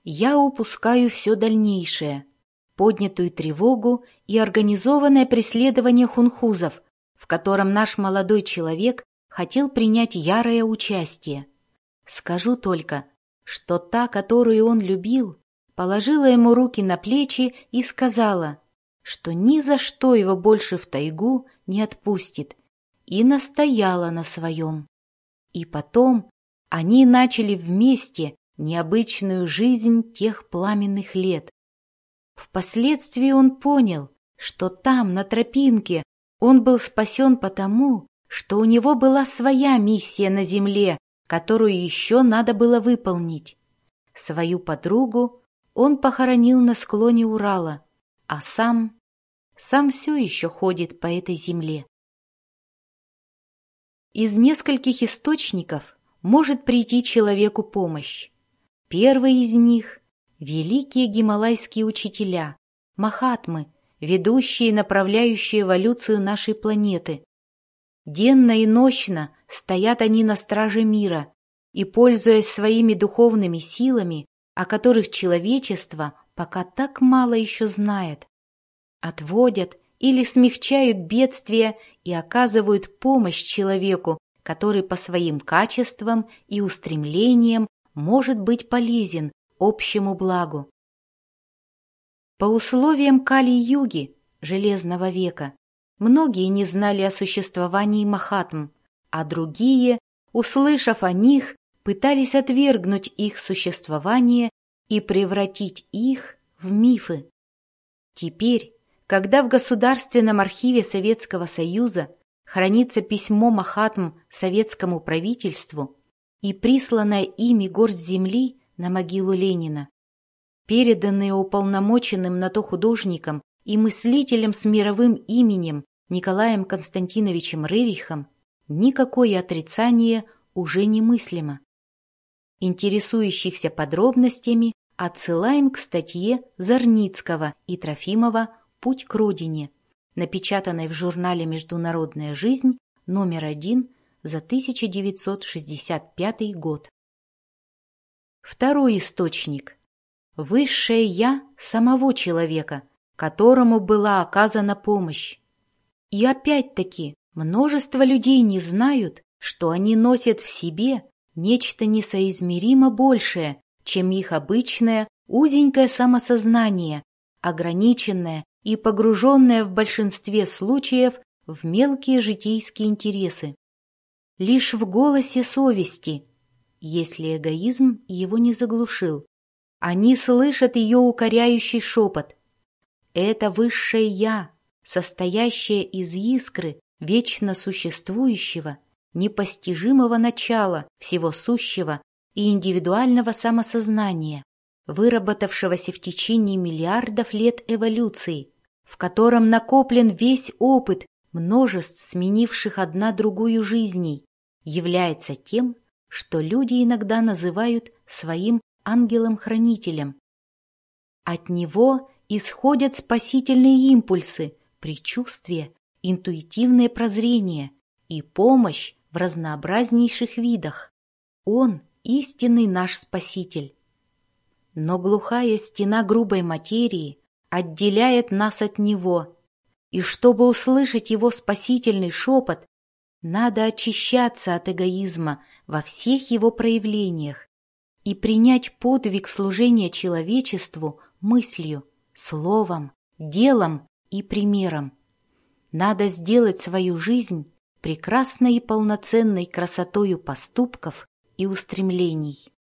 я упускаю все дальнейшее, поднятую тревогу и организованное преследование хунхузов, в котором наш молодой человек хотел принять ярое участие. Скажу только, что та, которую он любил, положила ему руки на плечи и сказала, что ни за что его больше в тайгу не отпустит, и настояла на своем. И потом они начали вместе необычную жизнь тех пламенных лет. Впоследствии он понял, что там, на тропинке, он был спасен потому, что у него была своя миссия на земле, которую еще надо было выполнить. Свою подругу он похоронил на склоне Урала, а сам все еще ходит по этой земле. Из нескольких источников может прийти человеку помощь. Первый из них — великие гималайские учителя, махатмы, ведущие и направляющие эволюцию нашей планеты. Денно и нощно стоят они на страже мира и, пользуясь своими духовными силами, о которых человечество пока так мало еще знает, отводят или смягчают бедствия и оказывают помощь человеку, который по своим качествам и устремлениям может быть полезен общему благу. По условиям Кали-юги, Железного века, многие не знали о существовании махатм, а другие, услышав о них, пытались отвергнуть их существование и превратить их в мифы. Теперь, когда в Государственном архиве Советского Союза хранится письмо махатм советскому правительству и присланная ими горсть земли на могилу Ленина, переданные уполномоченным на то художником и мыслителем с мировым именем Николаем Константиновичем Рерихом, никакое отрицание уже немыслимо. Интересующихся подробностями отсылаем к статье Зарницкого и Трофимова «Путь к родине», напечатанной в журнале «Международная жизнь» номер 1 за 1965 год. Второй источник – высшее «Я» самого человека, которому была оказана помощь. И опять-таки множество людей не знают, что они носят в себе нечто несоизмеримо большее, чем их обычное узенькое самосознание, ограниченное и погруженное в большинстве случаев в мелкие житейские интересы. Лишь в голосе совести, если эгоизм его не заглушил, они слышат ее укоряющий шепот. Это высшее «Я», состоящее из искры вечно существующего, непостижимого начала всего сущего и индивидуального самосознания, выработавшегося в течение миллиардов лет эволюции, в котором накоплен весь опыт множеств сменивших одна другую жизней, является тем, что люди иногда называют своим ангелом-хранителем. От него исходят спасительные импульсы, предчувствия, интуитивное прозрение и помощь в разнообразнейших видах. Он — истинный наш Спаситель. Но глухая стена грубой материи отделяет нас от Него, и чтобы услышать Его спасительный шепот, надо очищаться от эгоизма во всех его проявлениях и принять подвиг служения человечеству мыслью, словом, делом и примером. Надо сделать свою жизнь прекрасной и полноценной красотою поступков и устремлений.